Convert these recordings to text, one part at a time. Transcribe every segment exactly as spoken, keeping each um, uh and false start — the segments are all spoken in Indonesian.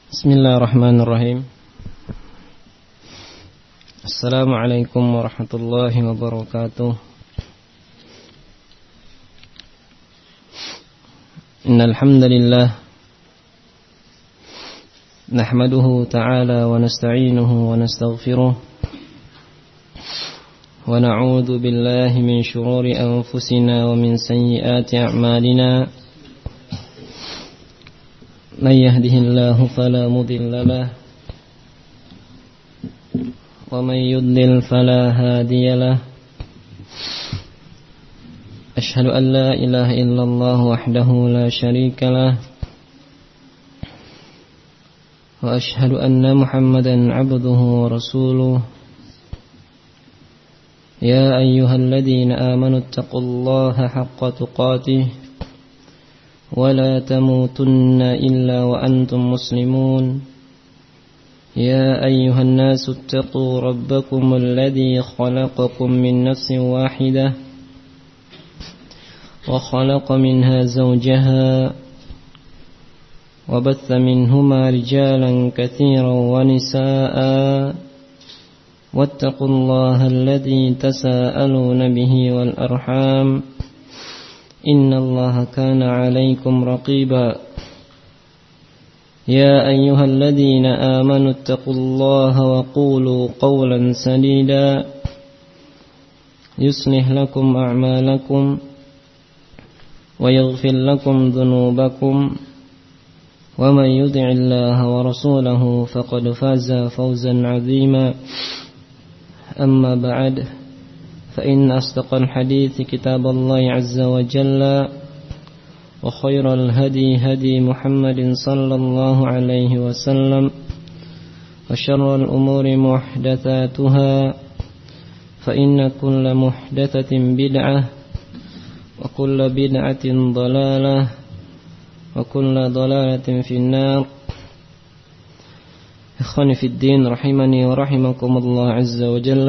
Bismillahirrahmanirrahim. Assalamualaikum warahmatullahi wabarakatuh. Innal hamdalillah nahmaduhu ta'ala wa nasta'inuhu wa nastaghfiruh wa na'udzu billahi min shururi anfusina wa min sayyiati a'malina. من يهده الله فلا مضل له ومن يضلل فلا هادي له أشهد أن لا إله إلا الله وحده لا شريك له وأشهد أن محمدا عبده ورسوله يا أيها الذين آمنوا اتقوا الله حق تقاته ولا تموتن إلا وأنتم مسلمون يا أيها الناس اتقوا ربكم الذي خلقكم من نفس واحدة وخلق منها زوجها وبث منهما رجالا كثيرا ونساء واتقوا الله الذي تساءلون به والأرحام إن الله كان عليكم رقيبا يا أيها الذين آمنوا اتقوا الله وقولوا قولا سديدا يصلح لكم أعمالكم ويغفر لكم ذنوبكم ومن يطع الله ورسوله فقد فاز فوزا عظيما أما بعد فإن أصدق الحديث كتاب الله عز وجل وخير الهدي هدي محمد صلى الله عليه وسلم وشر الأمور محدثاتها فإن كل محدثة بدعة وكل بدعة ضلالة وكل ضلالة في النار. إخواني في الدين رحمني ورحمكم الله عز وجل.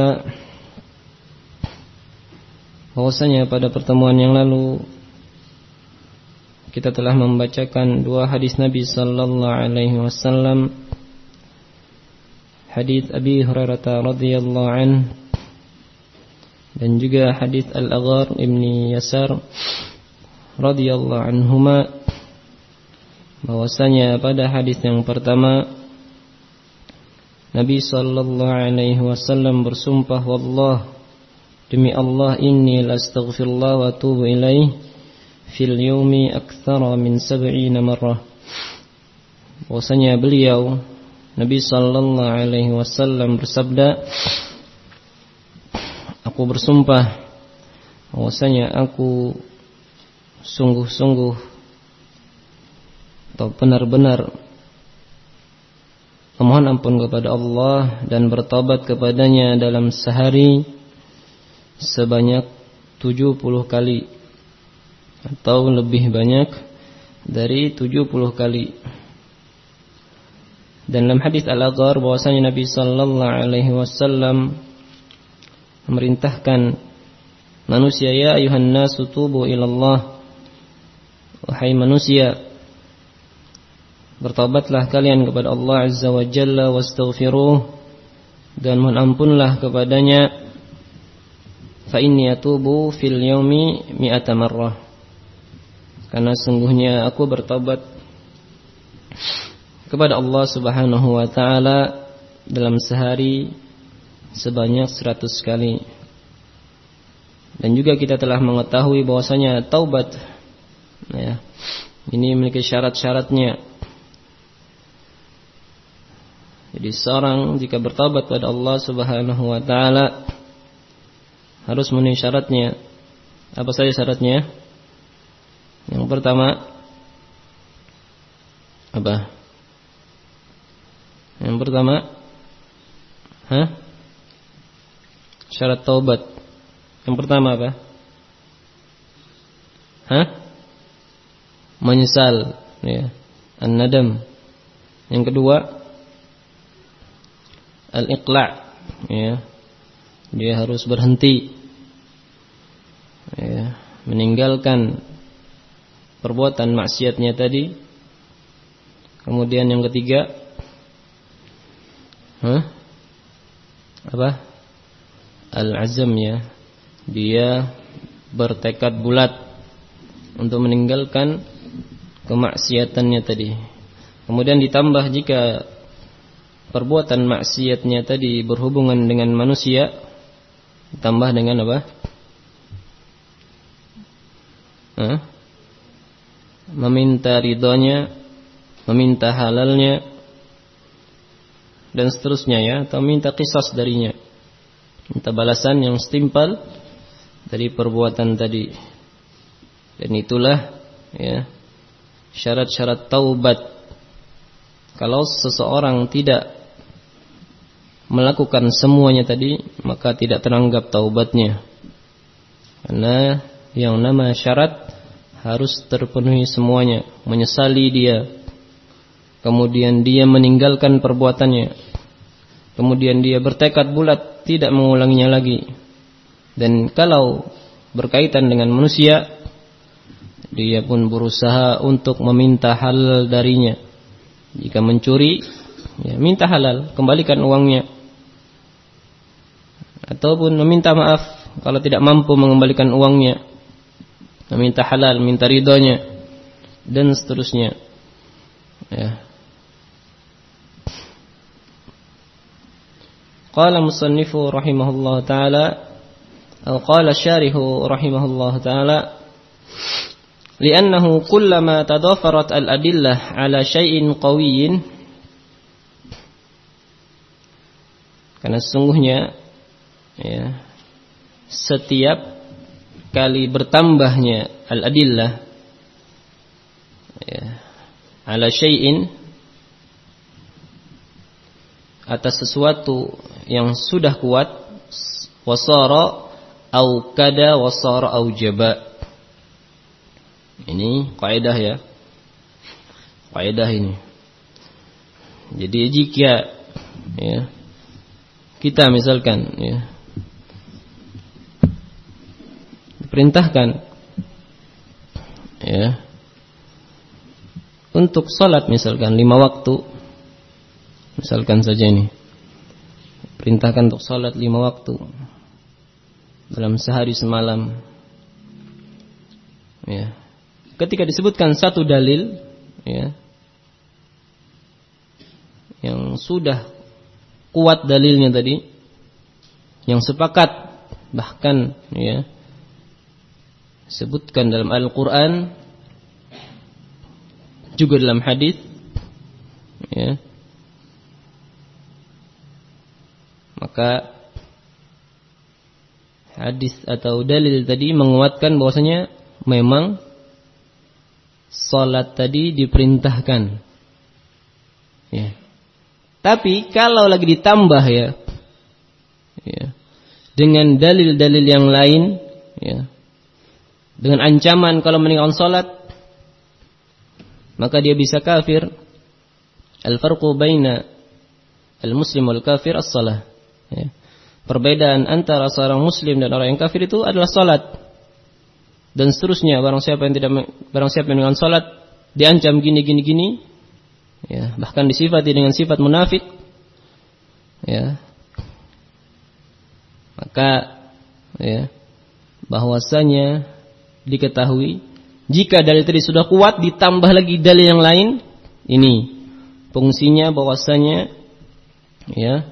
Bahwasanya pada pertemuan yang lalu kita telah membacakan dua hadis Nabi sallallahu alaihi wasallam, hadis Abi Hurairah radhiyallahu anhu dan juga hadis Al-Aghar ibni Yasar radhiyallahu anhuma. Bahwasanya pada hadis yang pertama Nabi sallallahu alaihi wasallam bersumpah, wallah, demi Allah, inni lastaghfirullah wa atubu ilaih fil yawmi aktsara min sab'ina marrah. Bahwasanya beliau Nabi sallallahu alaihi wasallam bersabda, aku bersumpah bahwasanya aku sungguh-sungguh atau benar-benar memohon ampun kepada Allah dan bertobat kepadanya dalam sehari sebanyak tujuh puluh kali atau lebih banyak dari tujuh puluh kali. Dan dalam hadis Al-Aghar bahwasanya Nabi sallallahu alaihi wasallam memerintahkan manusia, ya ayuhan nasu tubu ilallah, wahai manusia, bertobatlah kalian kepada Allah azza wa jalla wastaghfiruh, dan mohon ampunlah kepadanya, fa inni atubu fil yaumi mi'ata marrah, karena sungguhnya aku bertobat kepada Allah Subhanahu wa taala dalam sehari sebanyak seratus kali. Dan juga kita telah mengetahui bahwasanya taubat ya, ini memiliki syarat-syaratnya. Jadi seorang jika bertobat kepada Allah Subhanahu wa taala harus memenuhi syaratnya. Apa saja syaratnya? Yang pertama apa? Yang pertama, hah? Syarat taubat. Yang pertama apa? Hah? Menyesal, ya. An-nadam. Yang kedua, al-iqla', ya. Dia harus berhenti, ya, meninggalkan perbuatan maksiatnya tadi. Kemudian yang ketiga, Hah? Apa? Al-azam ya. Dia bertekad bulat untuk meninggalkan kemaksiatannya tadi. Kemudian ditambah jika perbuatan maksiatnya tadi berhubungan dengan manusia, ditambah dengan apa? Hah? Meminta ridhonya, meminta halalnya, dan seterusnya ya, atau minta qisas darinya, minta balasan yang setimpal dari perbuatan tadi. Dan itulah ya syarat-syarat taubat. Kalau seseorang tidak melakukan semuanya tadi, maka tidak teranggap taubatnya. Karena yang nama syarat harus terpenuhi semuanya. Menyesali dia, kemudian dia meninggalkan perbuatannya, kemudian dia bertekad bulat tidak mengulanginya lagi. Dan kalau berkaitan dengan manusia, dia pun berusaha untuk meminta halal darinya. Jika mencuri, ya minta halal, kembalikan uangnya. Ataupun meminta maaf kalau tidak mampu mengembalikan uangnya, meminta halal, minta ridhonya, dan seterusnya. Ya. Qala musannifu rahimahullah ta'ala, atau qala syarihu rahimahullah ta'ala, li'annahu kullama tadafarat al-adillah ala syai'in qawiyyin, karena sesungguhnya ya, setiap kali bertambahnya al-adillah ya, ala syai'in, atas sesuatu yang sudah kuat, wasara au kada wasara au jaba. Ini kaidah ya, kaidah ini. Jadi jika ya, kita misalkan ya, diperintahkan ya untuk salat misalkan lima waktu, misalkan saja ini, perintahkan untuk salat lima waktu dalam sehari semalam ya. Ketika disebutkan satu dalil ya, yang sudah kuat dalilnya tadi, yang sepakat, bahkan ya sebutkan dalam Al-Quran, juga dalam hadis ya, maka hadis atau dalil tadi menguatkan bahwasanya memang salat tadi diperintahkan ya. Tapi kalau lagi ditambah ya, ya dengan dalil-dalil yang lain ya, dengan ancaman kalau meninggalkan salat maka dia bisa kafir. Al-farqu baina al-muslim wal kafir as-salah ya. Perbedaan antara seorang muslim dan orang yang kafir itu adalah salat. Dan seterusnya, barang siapa yang tidak barang siapa yang dengan salat diancam gini gini gini ya, bahkan disifati dengan sifat munafik ya, maka ya bahwasanya diketahui jika dalil tadi sudah kuat ditambah lagi dalil yang lain, ini fungsinya bahwasanya ya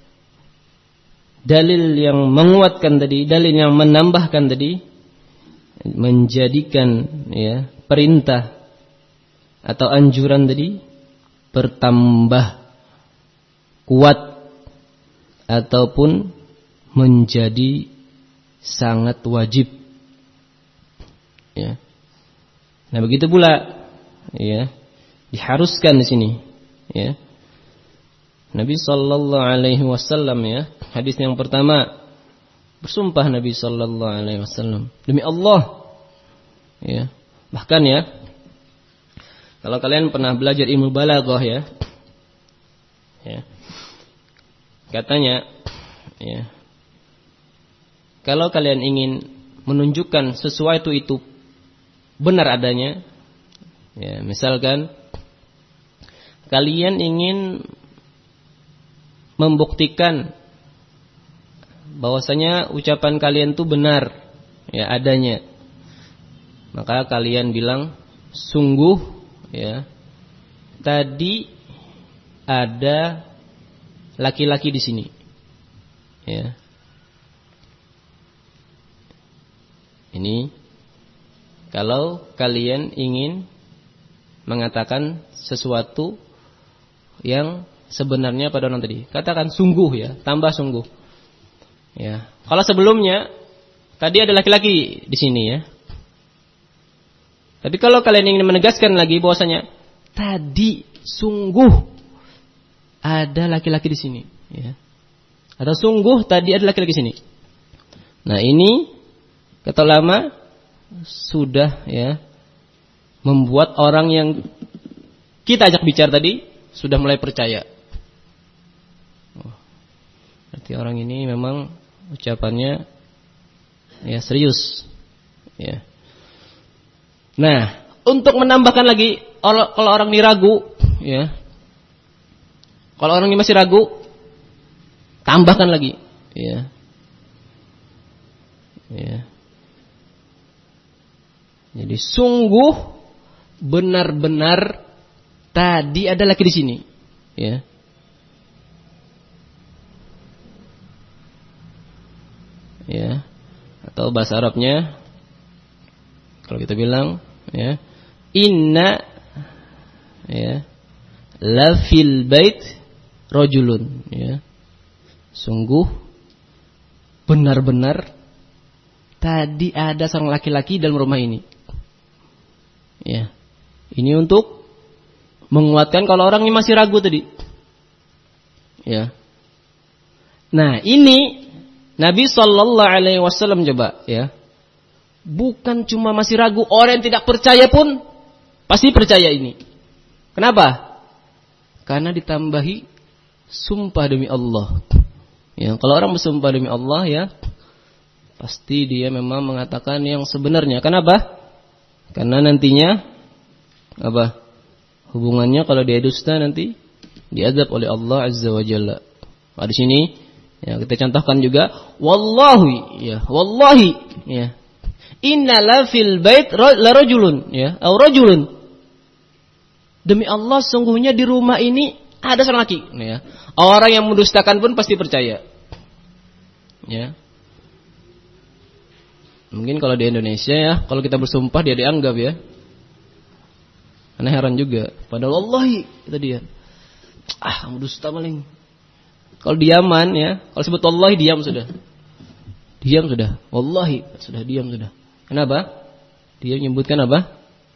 dalil yang menguatkan tadi, dalil yang menambahkan tadi menjadikan ya perintah atau anjuran tadi bertambah kuat ataupun menjadi sangat wajib ya. Nah begitu pula ya diharuskan di sini ya. Nabi sallallahu alaihi wasallam ya, hadis yang pertama bersumpah Nabi sallallahu alaihi wasallam, demi Allah ya. Bahkan ya, kalau kalian pernah belajar ilmu balaghah ya, ya katanya ya, kalau kalian ingin menunjukkan sesuatu itu benar adanya ya, misalkan kalian ingin membuktikan bahwasanya ucapan kalian itu benar, ya adanya, maka kalian bilang sungguh, ya tadi ada laki-laki di sini, ya. Ini kalau kalian ingin mengatakan sesuatu yang sebenarnya pada orang tadi, katakan sungguh, ya, tambah sungguh. Ya. Kalau sebelumnya tadi ada laki-laki di sini, ya. Tapi kalau kalian ingin menegaskan lagi bahwasanya tadi sungguh ada laki-laki di sini, ya. Atau sungguh tadi ada laki-laki di sini. Nah, ini kata ulama sudah, ya, membuat orang yang kita ajak bicara tadi sudah mulai percaya. Oh, berarti orang ini memang ucapannya, ya, serius, ya. Nah, untuk menambahkan lagi, kalau orang ini ragu, ya, kalau orang ini masih ragu, tambahkan lagi, ya, ya. Jadi sungguh benar-benar tadi ada laki di sini, ya. Ya. Atau bahasa Arabnya kalau kita bilang, ya, inna, ya, la fil bait rajulun, ya. Sungguh benar-benar tadi ada seorang laki-laki dalam rumah ini. Ya. Ini untuk menguatkan kalau orang ini masih ragu tadi. Ya. Nah, ini Nabi sallallahu alaihi wasallam coba, ya. Bukan cuma masih ragu, orang yang tidak percaya pun pasti percaya ini. Kenapa? Karena ditambahi sumpah demi Allah. Ya, kalau orang bersumpah demi Allah, ya, pasti dia memang mengatakan yang sebenarnya. Kenapa? Karena nantinya apa? Hubungannya kalau dia dusta nanti diazab oleh Allah Azza wa Jalla. Nah, di sini, ya, kita contohkan juga wallahi, ya, wallahi, ya. Inna la fil bait la rajulun, ya, au rajulun. Demi Allah sungguhnya di rumah ini ada seorang laki, ya. Orang yang mendustakan pun pasti percaya. Ya. Mungkin kalau di Indonesia, ya, kalau kita bersumpah dia dianggap, ya. Karena heran juga. Padahal wallahi itu dia. Ah, kamu dusta maling. Kalau di Yaman, ya, kalau sebut wallahi diam sudah. Diam sudah. Wallahi sudah diam sudah. Kenapa? Dia menyebutkan apa?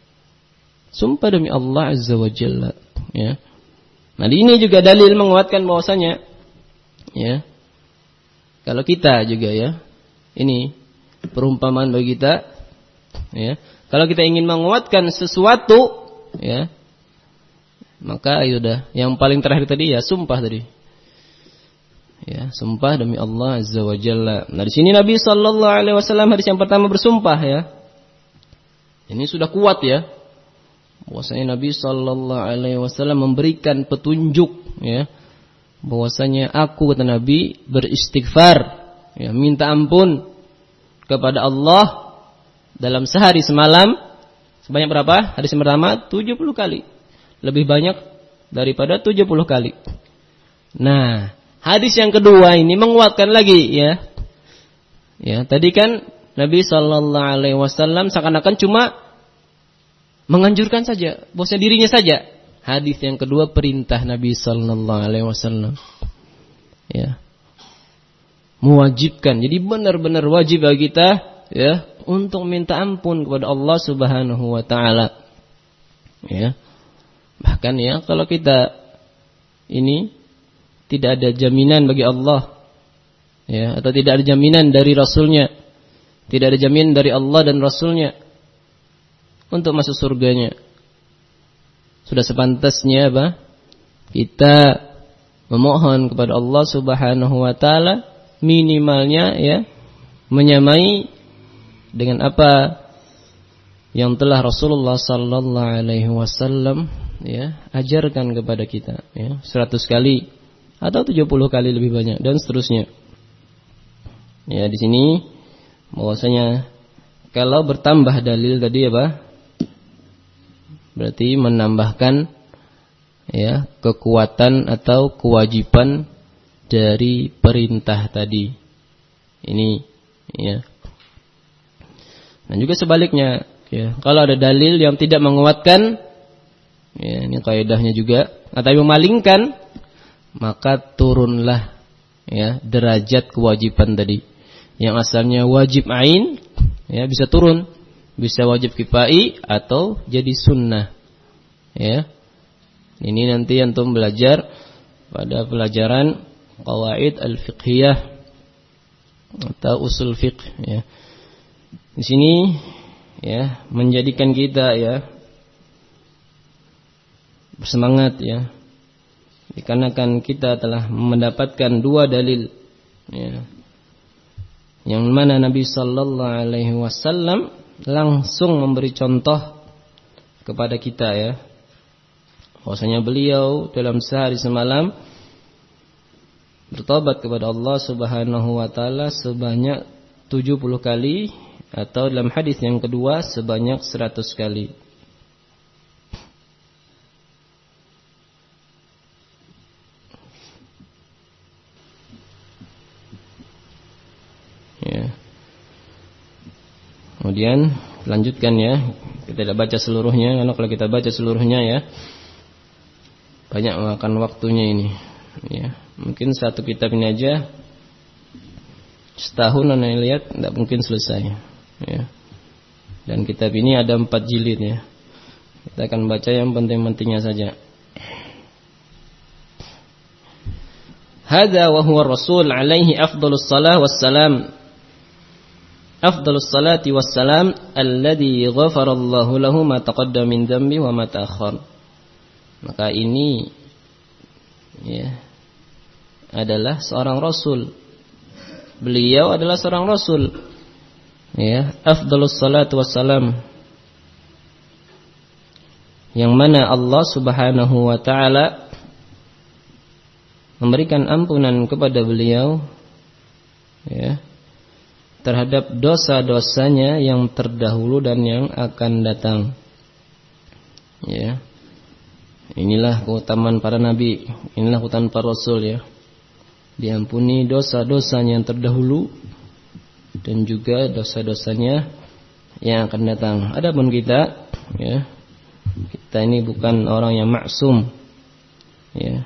Sumpah demi Allah Azza wa Jalla, ya. Nah, ini juga dalil menguatkan bahwasanya, ya, kalau kita juga, ya, ini perumpamaan bagi kita, ya. Kalau kita ingin menguatkan sesuatu, ya, maka ya udah, yang paling terakhir tadi, ya, sumpah tadi. Ya, sumpah demi Allah Azza wa Jalla. Nah, di sini Nabi sallallahu alaihi wasallam hadis yang pertama bersumpah, ya. Ini sudah kuat, ya. Bahwasanya Nabi sallallahu alaihi wasallam memberikan petunjuk, ya. Bahwasanya aku, kata Nabi, beristighfar, ya, minta ampun kepada Allah dalam sehari semalam sebanyak berapa? Hadis yang pertama tujuh puluh kali. Lebih banyak daripada tujuh puluh kali. Nah, hadis yang kedua ini menguatkan lagi, ya. Ya, tadi kan Nabi sallallahu alaihi wasallam seakan-akan cuma menganjurkan saja, bahwasanya dirinya saja. Hadis yang kedua perintah Nabi sallallahu alaihi wasallam. Ya. Mewajibkan. Jadi benar-benar wajib bagi kita, ya, untuk minta ampun kepada Allah Subhanahu wa taala. Ya. Bahkan, ya, kalau kita ini tidak ada jaminan bagi Allah, ya, atau tidak ada jaminan dari Rasulnya, tidak ada jaminan dari Allah dan Rasulnya untuk masuk surganya, sudah sepantasnya apa? Kita memohon kepada Allah Subhanahu wa taala minimalnya, ya, menyamai dengan apa yang telah Rasulullah sallallahu alaihi wasallam, ya, ajarkan kepada kita, ya, seratus kali atau tujuh puluh kali lebih banyak dan seterusnya. Ya, di sini bahwasanya kalau bertambah dalil tadi apa? Berarti menambahkan ya kekuatan atau kewajiban dari perintah tadi. Ini ya. Dan juga sebaliknya, ya, kalau ada dalil yang tidak menguatkan, ya, ini kaidahnya juga, atau memalingkan, maka turunlah ya derajat kewajiban tadi. Yang asalnya wajib ain, ya bisa turun, bisa wajib kifai atau jadi sunnah. Ya, ini nanti antum belajar pada pelajaran qawaid al-fiqhiyah atau usul fiqh. Ya. Di sini ya menjadikan kita ya bersemangat ya, dikarenakan kita telah mendapatkan dua dalil ya, yang mana Nabi Sallallahu Alaihi Wasallam langsung memberi contoh kepada kita ya, bahwasanya beliau dalam sehari semalam bertobat kepada Allah Subhanahu Wa Taala sebanyak tujuh puluh kali, atau dalam hadis yang kedua sebanyak seratus kali. Ya. Kemudian lanjutkan ya, kita tidak baca seluruhnya, karena kalau kita baca seluruhnya ya banyak makan waktunya ini. Ya, mungkin satu kitab ini aja setahun anda lihat tidak mungkin selesai. Ya. Dan kitab ini ada empat jilid ya. Kita akan baca yang penting-pentingnya saja. Hadza wa huwa Rasul alaihi afdhalus salah wassalam. Afdhalus salati wassalam alladhi ghafarallahu lahu ma taqaddama min dhanbi wa ma ta'akhkhar. Maka ini ya adalah seorang rasul. Beliau adalah seorang rasul. Ya, afdhalus salatu wassalam, yang mana Allah Subhanahu wa taala memberikan ampunan kepada beliau ya terhadap dosa-dosanya yang terdahulu dan yang akan datang. Ya. Inilah keutamaan para nabi, inilah keutamaan para rasul ya. Diampuni dosa-dosanya yang terdahulu dan juga dosa-dosanya yang akan datang. Adapun kita ya, kita ini bukan orang yang maksum ya.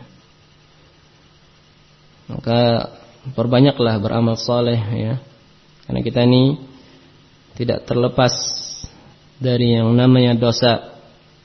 Maka perbanyaklah beramal saleh ya. Karena kita ini tidak terlepas dari yang namanya dosa.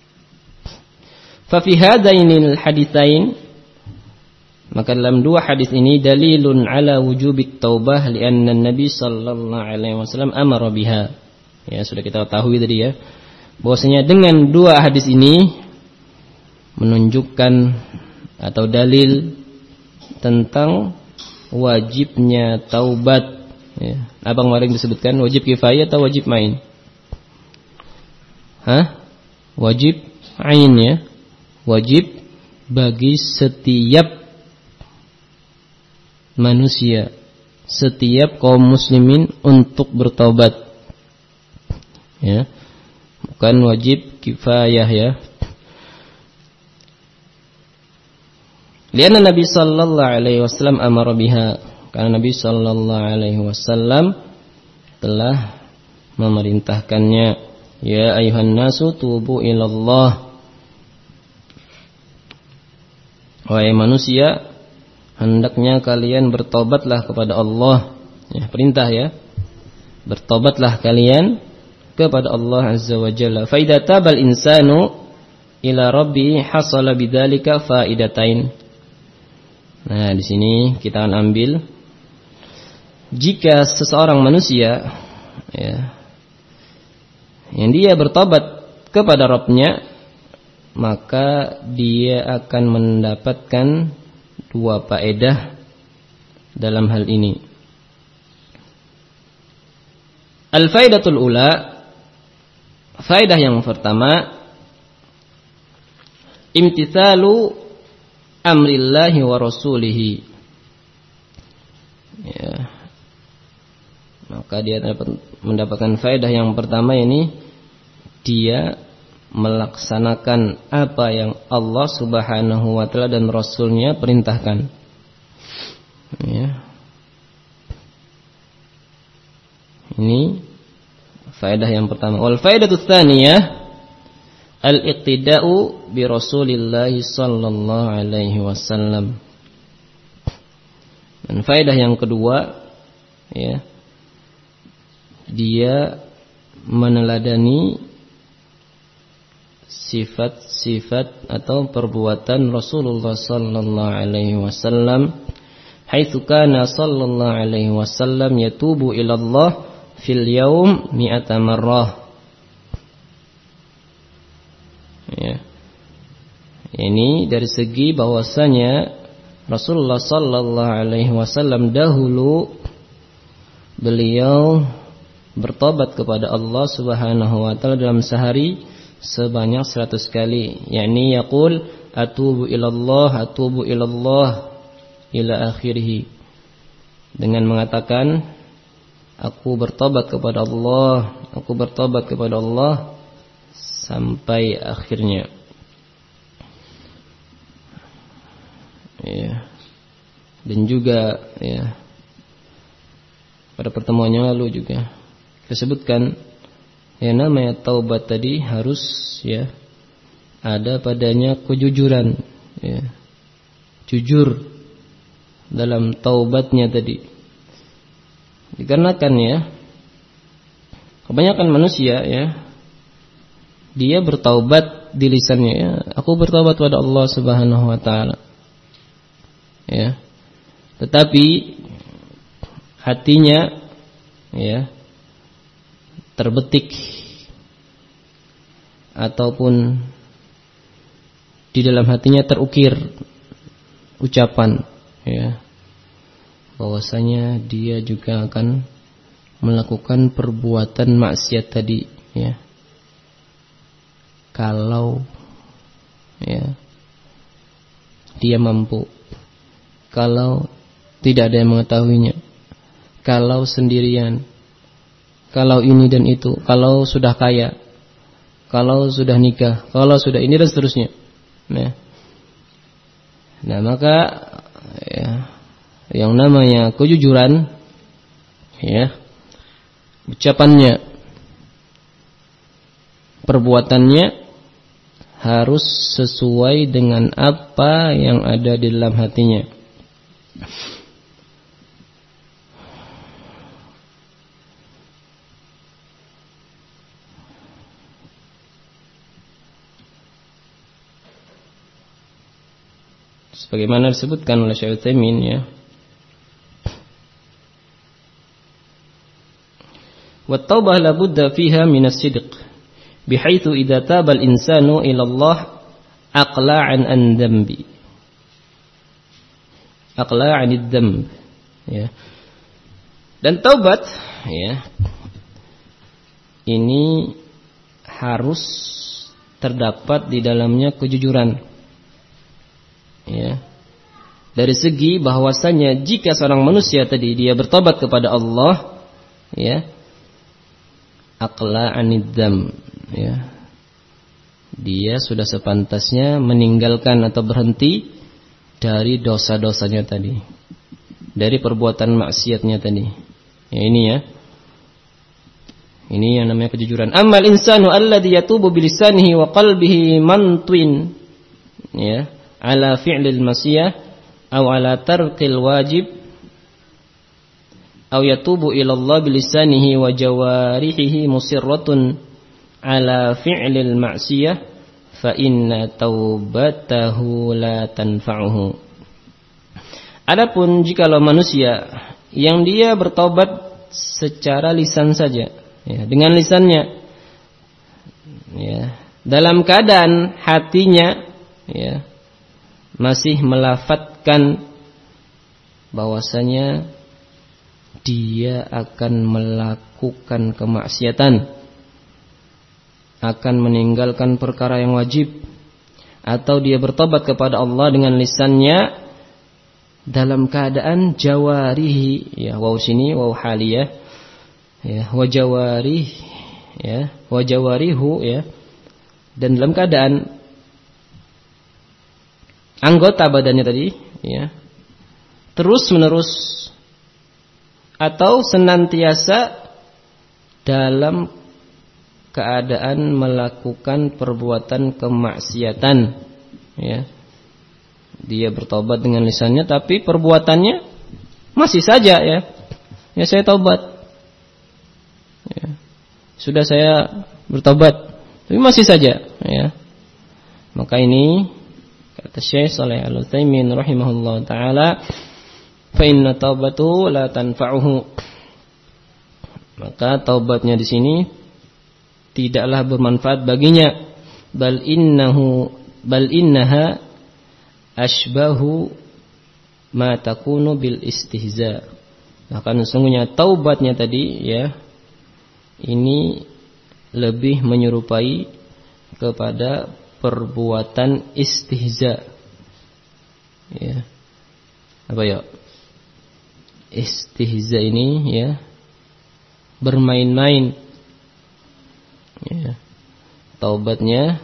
Fa fi hadainil haditsain, maka dalam dua hadis ini dalilun ala wujubit taubah lianna Nabi sallallahu alaihi wasallam amara biha. Ya, sudah kita ketahui tadi ya, bahwasanya dengan dua hadis ini menunjukkan atau dalil tentang wajibnya taubat ya. Abang kemarin disebutkan wajib kifayah atau wajib main? Hah? Wajib ain ya. Wajib bagi setiap manusia, setiap kaum muslimin untuk bertaubat ya, bukan wajib kifayah ya. Lianna Nabi sallallahu alaihi wasallam amara biha, karena Nabi sallallahu alaihi wasallam telah memerintahkannya. Ya ayuhan nasu tubu ilallah, wahai manusia, hendaknya kalian bertobatlah kepada Allah. Ya, perintah ya. Bertobatlah kalian kepada Allah Azza wa Jalla. Fa idza tabal insanu ila rabbi hasala bidzalika faidatain. Nah, di sini kita akan ambil, jika seseorang manusia ya, yang dia bertobat kepada Rabbnya, maka dia akan mendapatkan dua faedah dalam hal ini. Al-faidatul ula, faedah yang pertama, imtithalu amrillahi wa rasulihi. Ya. Maka dia dapat mendapatkan faedah yang pertama ini, dia melaksanakan apa yang Allah Subhanahu wa taala dan Rasulnya perintahkan. Ya. Ini faedah yang pertama. Wal faedatu tsaniyah al-iqtida'u bi Rasulillah sallallahu alaihi wasallam. Dan faedah yang kedua, ya, dia meneladani sifat-sifat atau perbuatan Rasulullah sallallahu alaihi wasallam, haitsu kana sallallahu alaihi wasallam yatubu ila Allah fil yaum mi'ata marrah. Ya. Ini dari segi bahwasanya Rasulullah sallallahu alaihi wasallam dahulu beliau bertobat kepada Allah Subhanahu wa taala dalam sehari sebanyak seratus kali, yakni yaqul atubu ilallah atubu ilallah ila akhirih, dengan mengatakan aku bertobat kepada Allah, aku bertobat kepada Allah sampai akhirnya. Ya. Dan juga ya, pada pertemuan yang lalu juga kita sebutkan, ya, namanya taubat tadi harus, ya, ada padanya kejujuran, ya, jujur dalam taubatnya tadi. Dikarenakan, ya, kebanyakan manusia, ya, dia bertaubat di lisannya, ya, aku bertaubat pada Allah Subhanahu wa taala, ya, tetapi hatinya, ya, terbetik ataupun di dalam hatinya terukir ucapan, ya, bahwasanya dia juga akan melakukan perbuatan maksiat tadi, ya, kalau, ya, dia mampu, kalau tidak ada yang mengetahuinya, kalau sendirian, kalau ini dan itu, kalau sudah kaya, kalau sudah nikah, kalau sudah ini dan seterusnya. Nah, nah maka, ya, yang namanya kejujuran, ya, ucapannya, perbuatannya harus sesuai dengan apa yang ada di dalam hatinya. Sebagaimana disebutkan oleh Syekh Utsaimin, ya, wa taubah la budda fiha min as-sidq bihaitsu idza taba al-insanu ila Allah aqla'an an dhanbi aqla'an ad-dhanb, ya. Dan taubat, ya, ini harus terdapat di dalamnya kejujuran, ya, dari segi bahwasanya jika seorang manusia tadi dia bertobat kepada Allah, ya, aqla anidzam, ya, dia sudah sepantasnya meninggalkan atau berhenti dari dosa-dosanya tadi, dari perbuatan maksiatnya tadi, ya, ini, ya, ini yang namanya kejujuran. Ammal insanu alladhi yatubu bilisanihi wa qalbihi mantwin, ya, ala fi'lil masiyah aw ala tarkil wajib aw yatubu ila Allah bilisanihi wa jawarihi musirratun ala fi'lil ma'siyah fa inna taubatahu la tanfa'uhu. Adapun jikalau manusia yang dia bertobat secara lisan saja, ya, dengan lisannya, ya, dalam keadaan hatinya, ya, masih melafatkan bahwasanya dia akan melakukan kemaksiatan, akan meninggalkan perkara yang wajib, atau dia bertobat kepada Allah dengan lisannya dalam keadaan jawarihi, ya, waw sini waw haliyah, ya, wa jawarih, ya, wa jawarihu, ya, dan dalam keadaan anggota badannya tadi, ya, terus menerus atau senantiasa dalam keadaan melakukan perbuatan kemaksiatan, ya. Dia bertobat dengan lisannya, tapi perbuatannya masih saja, ya. Ya, saya taubat, ya. Sudah saya bertobat, tapi masih saja, ya. Maka ini kata Syekh Shalih Al-Utsaimin rahimahullah taala, fa inna taubatu la tanfa'uhu. Maka taubatnya di sini tidaklah bermanfaat baginya. Bal innahu bal innaha ashbahu ma takunu bil istihza. Bahkan sesungguhnya taubatnya tadi, ya, ini lebih menyerupai kepada perbuatan istihza. Ya. Apa ya? Istihza ini, ya, bermain-main, ya. Taubatnya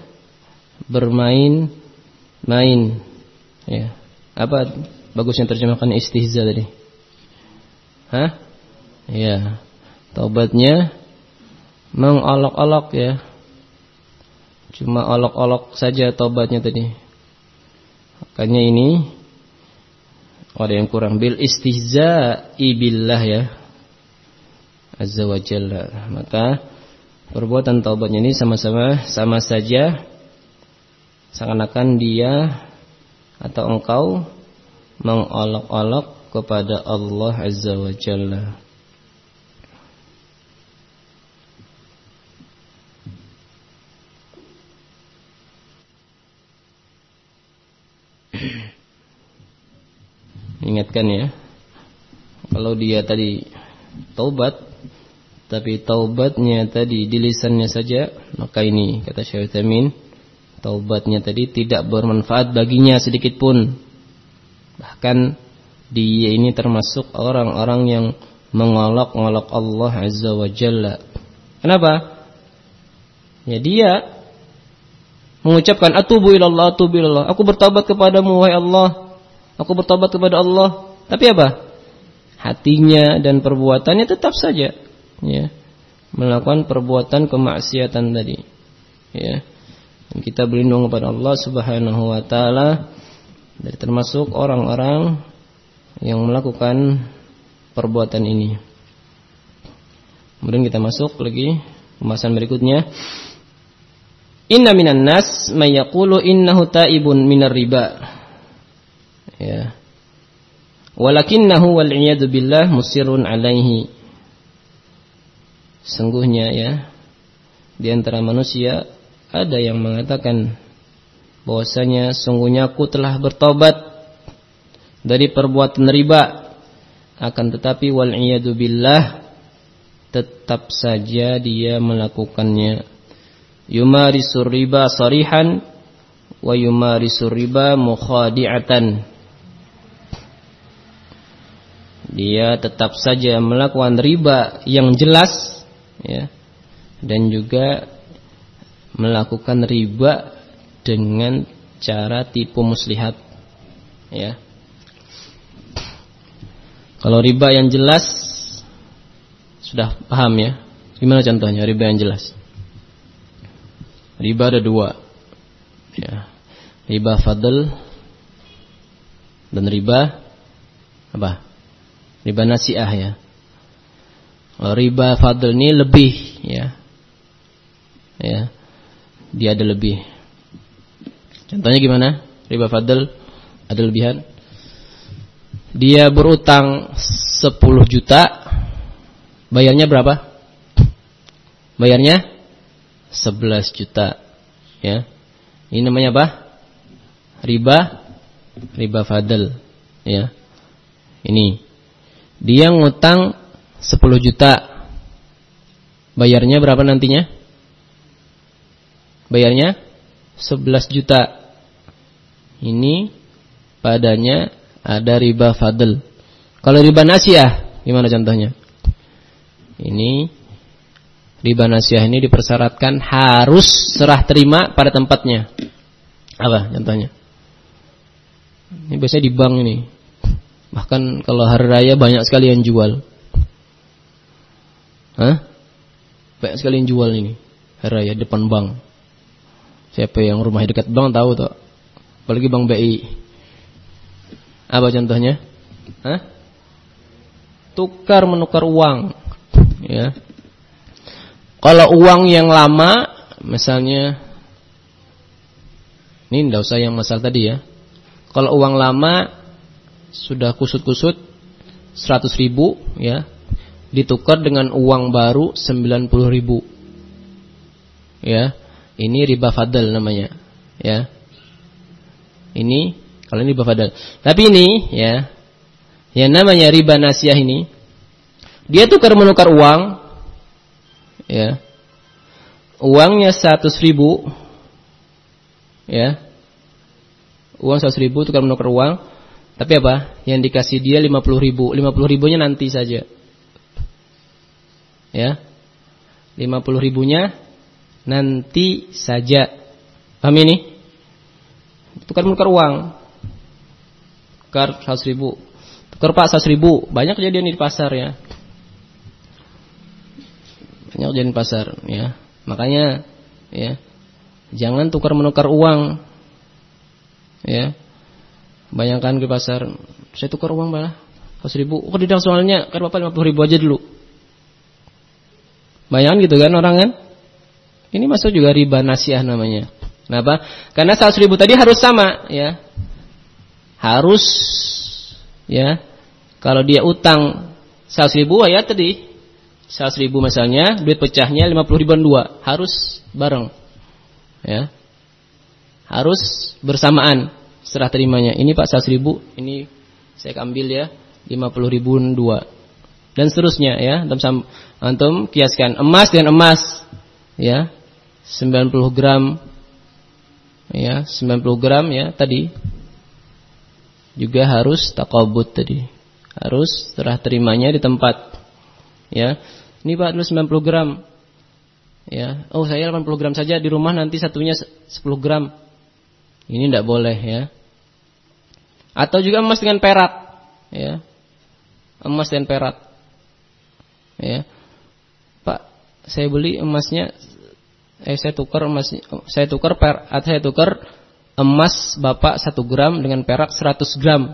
bermain-main, ya. Apa bagusnya terjemahkan istihza tadi? Hah? Ya. Taubatnya mengolok-olok, ya. Cuma olok-olok saja taubatnya tadi. Makanya ini ada yang kurang, bil istihza'i billah, ya, azza wa jalla. Maka perbuatan taubatnya ini sama-sama sama saja seakan-akan dia atau engkau mengolok-olok kepada Allah azza wa jalla. Ingatkan, ya, kalau dia tadi taubat tapi taubatnya tadi di lisannya saja, maka ini kata Syekh Utsaimin, taubatnya tadi tidak bermanfaat baginya sedikit pun. Bahkan dia ini termasuk orang-orang yang mengolok-olok Allah azza wa jalla. Kenapa? Ya, dia mengucapkan atubu ilallah, atubu ilallah, aku bertobat kepadamu wahai Allah, aku bertobat kepada Allah. Tapi apa? Hatinya dan perbuatannya tetap saja, ya, melakukan perbuatan kemaksiatan tadi, ya. Dan kita berlindung kepada Allah Subhanahu wa taala dari termasuk orang-orang yang melakukan perbuatan ini. Kemudian kita masuk lagi pembahasan berikutnya. Inna minan nas may yaqulu innahu taibun minar riba, ya, walakinnahu wal iyadu billah musirrun alaihi. Sungguhnya, ya, di antara manusia ada yang mengatakan bahwasanya sungguhnya aku telah bertobat dari perbuatan riba, akan tetapi wal iyadu billah tetap saja dia melakukannya. Yumarisur riba sarihan wa yumarisur riba mukhadi'atan. Dia tetap saja melakukan riba yang jelas, ya, dan juga melakukan riba dengan cara tipu muslihat, ya. Kalau riba yang jelas sudah paham, ya. Gimana contohnya riba yang jelas? Riba ada dua, ya. Riba fadl dan riba apa? Riba nasiah, ya. Kalau riba fadl ini lebih, ya, ya, dia ada lebih. Contohnya gimana? Riba fadl ada lebihan. Dia berutang sepuluh juta, bayarnya berapa? Bayarnya sebelas juta, ya. Ini namanya apa? Riba, riba fadl, ya. Ini dia ngutang sepuluh juta, bayarnya berapa nantinya? Bayarnya sebelas juta, ini padanya ada riba fadl. Kalau riba nasiah, gimana contohnya? Ini riba nasiah ini dipersyaratkan harus serah terima pada tempatnya. Apa contohnya? Ini biasanya di bank ini. Bahkan kalau hari raya banyak sekali yang jual. Hah? Banyak sekali yang jual ini hari raya depan bank. Siapa yang rumahnya dekat bank tahu tuh. Apalagi bank B I. Apa contohnya? Hah? Tukar menukar uang. Ya. Kalau uang yang lama, misalnya, ini tidak usah yang masal tadi ya. Kalau uang lama sudah kusut-kusut seratus ribu, ya, ditukar dengan uang baru sembilan puluh ribu, ya, ini riba fadl namanya, ya. Ini kalau ini riba fadl. Tapi ini, ya, yang namanya riba nasiah ini, dia tukar menukar uang, ya, uangnya seratus ribu, ya, uang seratus ribu tukar menukar uang, tapi apa? Yang dikasih dia lima puluh ribu, lima puluh ribunya nanti saja, ya, lima puluh ribunya nanti saja, paham ini? Tukar menukar uang, tukar seratus ribu, tukar pak seratus ribu, banyak kejadian di pasar ya. Banyak kejadian di pasar ya. Makanya ya, jangan tukar menukar uang. Ya. Bayangkan di pasar, saya tukar uang malah seratus ribu. Oh, tidak soalnya kan Bapak lima puluh ribu aja dulu. Bayangkan gitu kan orang kan? Ini masuk juga riba nasiah namanya. Kenapa? Karena seratus ribu tadi harus sama ya. Harus ya. Kalau dia utang seratus ribu ya tadi seratus ribu misalnya, duit pecahnya lima puluh ribuan dua, harus bareng, ya, harus bersamaan serah terimanya. Ini pak seratus ribu, ini saya ambil ya lima puluh ribuan dua, dan seterusnya ya. Antum, antum kiaskan emas dengan emas, ya, sembilan puluh gram, ya, sembilan puluh gram ya tadi juga harus taqabud tadi, harus serah terimanya di tempat. Ya, ini Pak dulu sembilan puluh gram. Ya, oh saya delapan puluh gram saja di rumah, nanti satunya sepuluh gram. Ini tidak boleh ya. Atau juga emas dengan perak, ya. Emas dan perak. Ya. Pak, saya beli emasnya eh saya tukar emas saya tukar per atau saya tukar emas Bapak satu gram dengan perak seratus gram.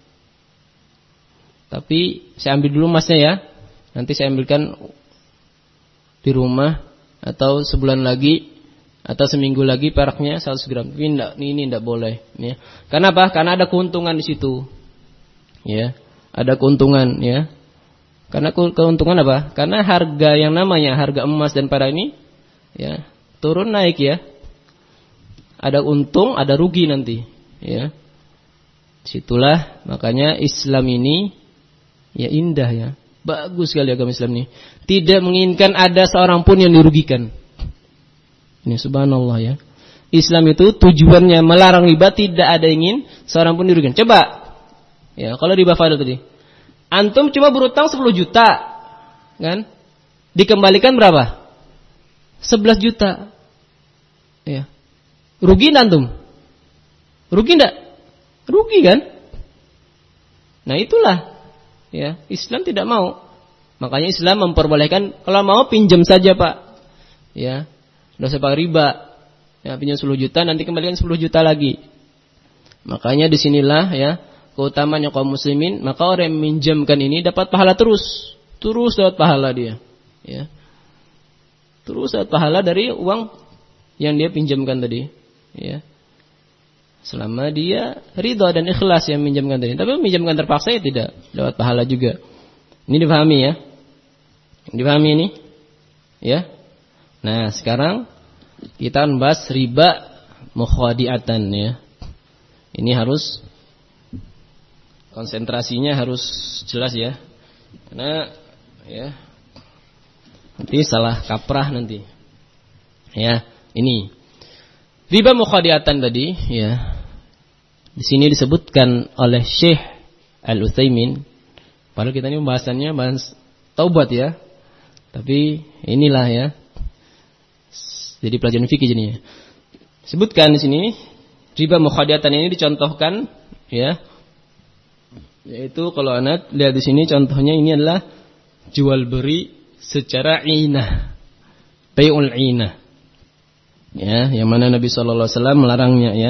Tapi saya ambil dulu emasnya ya. Nanti saya ambilkan di rumah atau sebulan lagi atau seminggu lagi peraknya seratus gram. Ini tidak, ini tidak boleh. Ya. Karena apa? Karena ada keuntungan di situ. Ya, ada keuntungan. Ya. Karena keuntungan apa? Karena harga yang namanya harga emas dan perak ini, ya, turun naik ya. Ada untung, ada rugi nanti. Ya. Disitulah makanya Islam ini ya indah ya. Bagus sekali agama Islam ini. Tidak menginginkan ada seorang pun yang dirugikan. Ini subhanallah ya. Islam itu tujuannya melarang riba, tidak ada ingin seorang pun dirugikan. Coba. Ya, kalau riba fadl tadi. Antum coba berutang sepuluh juta. Kan? Dikembalikan berapa? sebelas juta. Ya. Rugi antum? Rugi enggak? Rugi kan? Nah, itulah. Ya, Islam tidak mau. Makanya Islam memperbolehkan kalau mau pinjam saja, Pak. Ya. Enggak usah pakai riba. Ya, pinjam sepuluh juta nanti kembalikan sepuluh juta lagi. Makanya disinilah ya keutamaannya kaum muslimin, maka orang yang meminjamkan ini dapat pahala terus. Terus dapat pahala dia. Ya. Terus dapat pahala dari uang yang dia pinjamkan tadi. Ya. Selama dia ridha dan ikhlas yang minjamkan tadi. Tapi minjamkan terpaksa ya tidak dapat pahala juga. Ini dipahami ya? Dipahami ini? Ya. Nah, sekarang kita membahas riba mukhadi'atan ya. Ini harus konsentrasinya harus jelas ya. Karena ya nanti salah kaprah nanti. Ya, ini riba mukhadi'atan tadi ya. Di sini disebutkan oleh Syekh Al-Utsaimin, padahal kita ini pembahasannya bahas taubat ya. Tapi inilah ya. Jadi pelajaran fikih jadinya. Sebutkan di sini riba mukhadiatan ini dicontohkan ya. Yaitu kalau Anda lihat di sini contohnya ini adalah jual beli secara inah. Bai'ul inah. Ya, yang mana Nabi sallallahu alaihi wasallam melarangnya ya.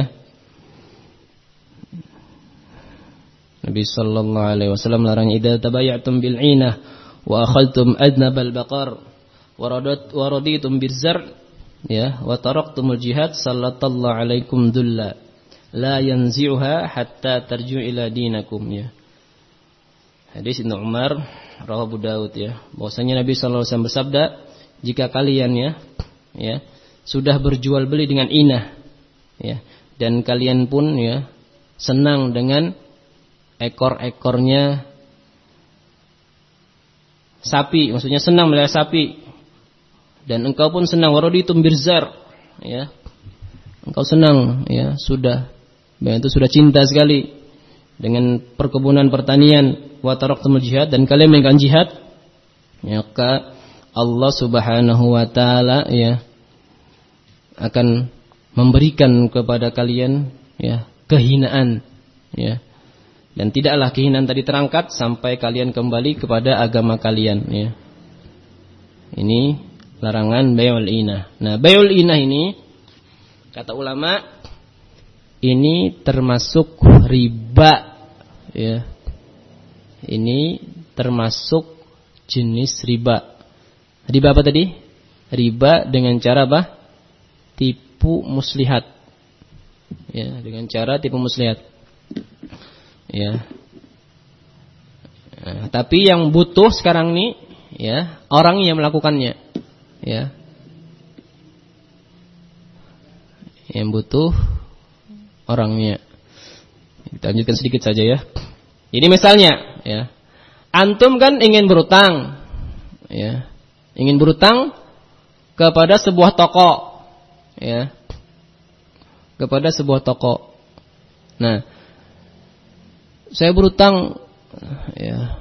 Nabi sallallahu alaihi wasallam melarang idza tabayatum bil inah wa akhadtum adnabal baqar wa radat wa raditum bizar ya wa taraktumul jihad sallallahu alaikum dulla la yanzi'uha hatta tarji'u ila dinakum ya. Hadis Ibnu Umar rawahu Abu Daud ya. Bahwasanya Nabi sallallahu alaihi wasallam bersabda, jika kalian ya ya sudah berjual beli dengan inah ya dan kalian pun ya senang dengan ekor-ekornya sapi, maksudnya senang melihara sapi, dan engkau pun senang waraditum birzar, ya, engkau senang, ya, sudah, itu sudah cinta sekali dengan perkebunan pertanian, wa taraktumul jihad, dan kalian meninggalkan jihad, maka Allah Subhanahu wa taala ya akan memberikan kepada kalian ya kehinaan, ya. Dan tidaklah kehinaan tadi terangkat sampai kalian kembali kepada agama kalian ya. Ini larangan bai'ul inah. Nah, bai'ul inah ini kata ulama ini termasuk riba ya. Ini termasuk jenis riba. Riba apa tadi? Riba dengan cara apa? Tipu muslihat. Ya, dengan cara tipu muslihat. Ya. Nah, tapi yang butuh sekarang nih ya, orang yang melakukannya. Ya. Yang butuh orangnya. Kita lanjutkan sedikit saja ya. Ini misalnya ya. Antum kan ingin berutang. Ya. Ingin berutang kepada sebuah toko. Ya. Kepada sebuah toko. Nah, saya berutang ya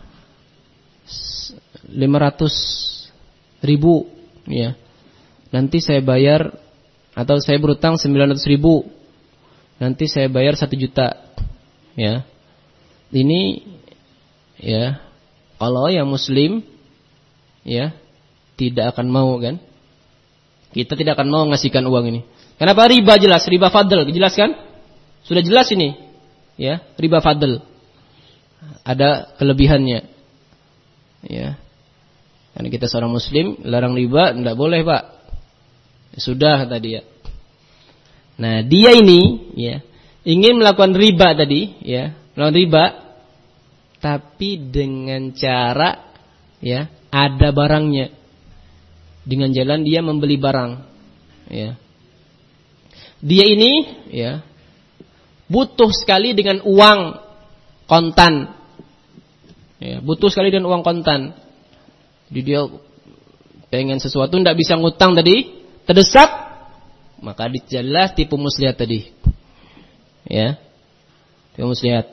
lima ratus ribu ya. Nanti saya bayar, atau saya berutang sembilan ratus ribu. Nanti saya bayar satu juta. Ya. Ini ya, kalau yang muslim ya tidak akan mau kan? Kita tidak akan mau ngasihkan uang ini. Kenapa? Riba jelas, riba fadl, jelas kan? Sudah jelas ini. Ya, riba fadl. Ada kelebihannya. Ya. Karena kita seorang muslim, larang riba, tidak boleh, Pak. Sudah tadi ya. Nah, dia ini ya, ingin melakukan riba tadi, ya, melakukan riba, tapi dengan cara ya, ada barangnya. Dengan jalan dia membeli barang, ya. Dia ini ya, butuh sekali dengan uang kontan, ya, butuh sekali dengan uang kontan. Jadi dia pengen sesuatu, tidak bisa ngutang tadi, terdesak, maka jelas tipu muslihat tadi, ya, tipu muslihat.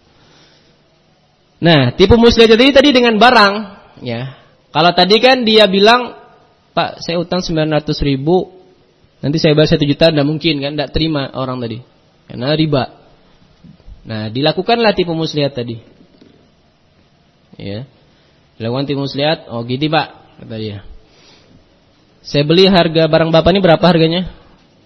Nah, tipu muslihat tadi tadi dengan barang, ya. Kalau tadi kan dia bilang, Pak, saya utang sembilan ratus ribu, nanti saya bayar satu juta, tidak mungkin kan, tidak terima orang tadi, karena riba. Nah, dilakukanlah tipu muslihat tadi. Ya. Dilakukan tipu muslihat, oh gini Pak, kata dia. Saya beli harga barang Bapak ini berapa harganya?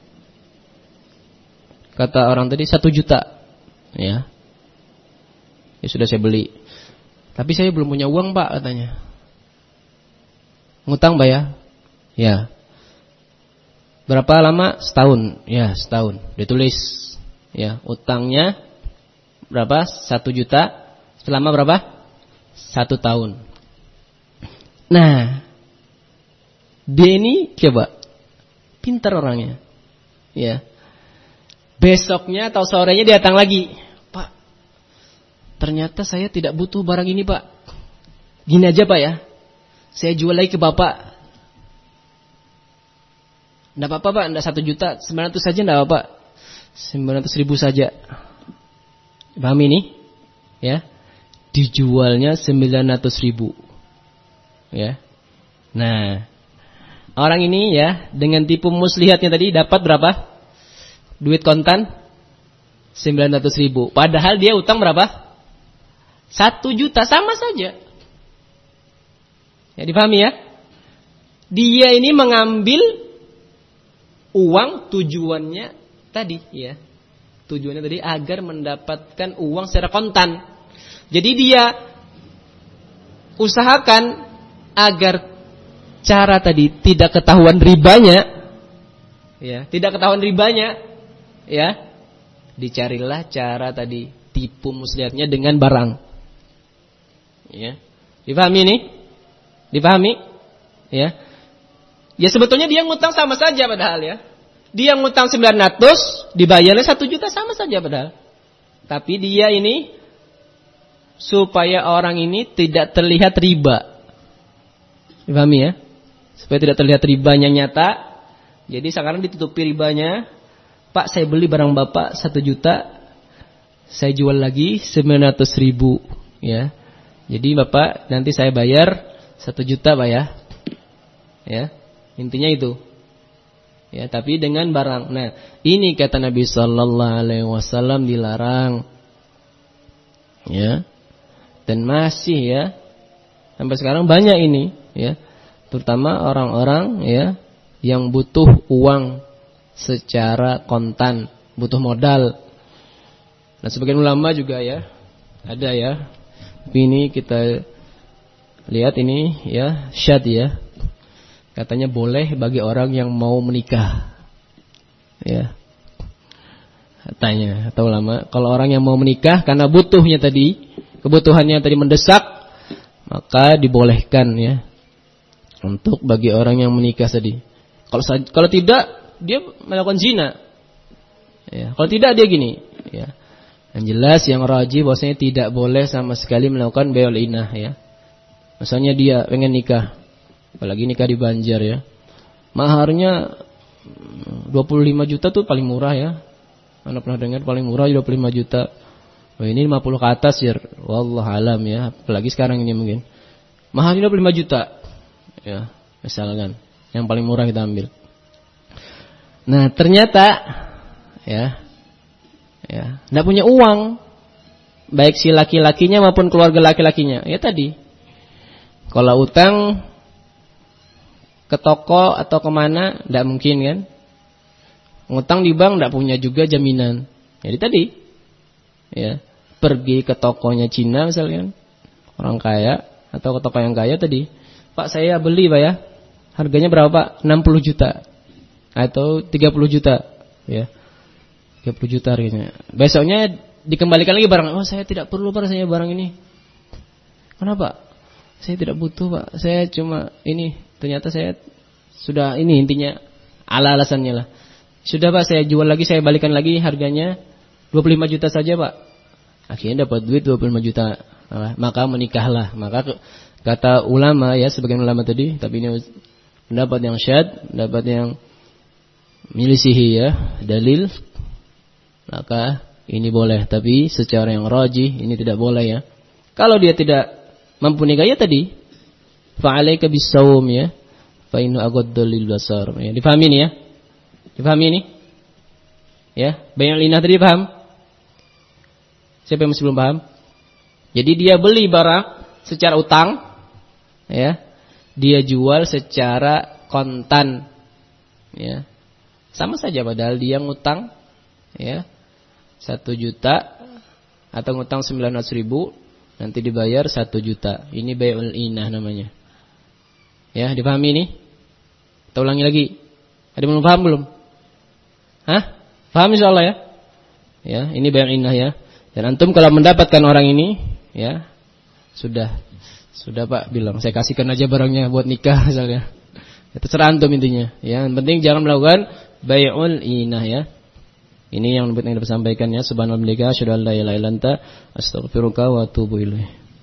Kata orang tadi satu juta. Ya. Ya sudah saya beli. Tapi saya belum punya uang Pak, katanya. Ngutang Pak ya? Ya. Berapa lama? Setahun. Ya, setahun. Ditulis. Ya, utangnya berapa? Satu juta. Selama berapa? Satu tahun. Nah, dia ini coba pintar orangnya. Ya. Besoknya atau sorenya dia datang lagi. Pak, ternyata saya tidak butuh barang ini Pak. Gini aja Pak ya, saya jual lagi ke Bapak. Tidak apa-apa Pak, tidak satu juta, sembilan ratus saja tidak apa-apa. Sembilan ratus ribu saja. Paham ini? Ya. Dijualnya sembilan ratus ribu. Ya. Nah, orang ini ya dengan tipu muslihatnya tadi dapat berapa? Duit kontan sembilan ratus ribu. Padahal dia utang berapa? Satu juta, sama saja. Ya, dipahami ya? Dia ini mengambil uang tujuannya tadi, ya. Tujuannya tadi agar mendapatkan uang secara kontan. Jadi dia usahakan agar cara tadi tidak ketahuan ribanya, ya, tidak ketahuan ribanya, ya. Dicarilah cara tadi tipu muslihatnya dengan barang. Ya. Dipahami ini? Dipahami? Ya. Ya sebetulnya dia ngutang sama saja padahal ya. Dia ngutang sembilan ratus, dibayarnya satu juta sama saja padahal. Tapi dia ini supaya orang ini tidak terlihat riba. Dipahami ya? Supaya tidak terlihat ribanya nyata. Jadi sekarang ditutupi ribanya. Pak, saya beli barang Bapak satu juta, saya jual lagi sembilan ratus ribu. Ya. Jadi Bapak nanti saya bayar satu juta Pak ya. Ya. Intinya itu. Ya, tapi dengan barang. Nah, ini kata Nabi sallallahu alaihi wasallam dilarang. Ya. Dan masih ya sampai sekarang banyak ini, ya. Terutama orang-orang ya yang butuh uang secara kontan, butuh modal. Nah, sebagian ulama juga ya ada ya. Tapi ini kita lihat ini ya syad ya. Katanya boleh bagi orang yang mau menikah. Ya. Katanya atau ulama, kalau orang yang mau menikah karena butuhnya tadi, kebutuhannya tadi mendesak, maka dibolehkan ya untuk bagi orang yang menikah tadi. Kalau kalau tidak dia melakukan zina. Ya, kalau tidak dia gini, ya. Yang jelas yang rajih bahwasanya tidak boleh sama sekali melakukan bai'ul inah ya. Misalnya dia pengen nikah, apalagi nikah di Banjar ya. Maharnya dua puluh lima juta tuh paling murah ya. Anda pernah dengar paling murah dua puluh lima juta. Oh, ini lima puluh ke atas ya. Wallahu alam ya. Apalagi sekarang ini mungkin. Maharnya dua puluh lima juta. Ya, misalkan yang paling murah kita ambil. Nah, ternyata ya ya, enggak punya uang. Baik si laki-lakinya maupun keluarga laki-lakinya. Ya tadi. Kalau utang ke toko atau kemana, tidak mungkin kan. Ngutang di bank tidak punya juga jaminan. Jadi tadi, ya pergi ke tokonya Cina misalnya, orang kaya atau ke toko yang kaya tadi, Pak saya beli Pak ya, harganya berapa Pak? enam puluh juta atau tiga puluh juta, ya tiga puluh juta harganya. Besoknya dikembalikan lagi barang, oh saya tidak perlu Pak saya barang ini. Kenapa? Saya tidak butuh Pak, saya cuma ini. Ternyata saya sudah ini intinya ala alasannya lah. Sudah Pak saya jual lagi, saya balikan lagi harganya dua puluh lima juta saja Pak. Akhirnya dapat duit dua puluh lima juta. Nah, maka menikahlah. Maka kata ulama ya, sebagian ulama tadi, tapi ini pendapat yang syad, pendapat yang milisihi ya, dalil. Maka ini boleh, tapi secara yang rajih ini tidak boleh ya. Kalau dia tidak mampu nikah ya tadi, fa'alaika bis-shaum ya, fa innahu aghaddu lil-basar. Ya, dipahami ini ya? Dipahami ini? Ya, bai'ul inah tadi paham? Siapa yang masih belum paham? Jadi dia beli barang secara utang, ya. Dia jual secara kontan. Ya. Sama saja padahal dia ngutang ya satu juta atau ngutang sembilan ratus ribu, nanti dibayar satu juta. Ini bai'ul inah namanya. Ya, dipahami ini? Kita ulangi lagi. Ada yang belum paham belum? Hah? Paham insyaallah ya? Ya, ini bai'ul inah ya. Dan antum kalau mendapatkan orang ini, ya, sudah sudah Pak bilang, saya kasihkan aja barangnya buat nikah misalnya. Ya, terserah antum intinya. Ya, yang penting jangan melakukan bai'ul inah ya. Ini yang dapat saya sampaikan ya. Subhanallah, asyhadu an la ilaha illa anta, astaghfiruka wa atubu ilaik.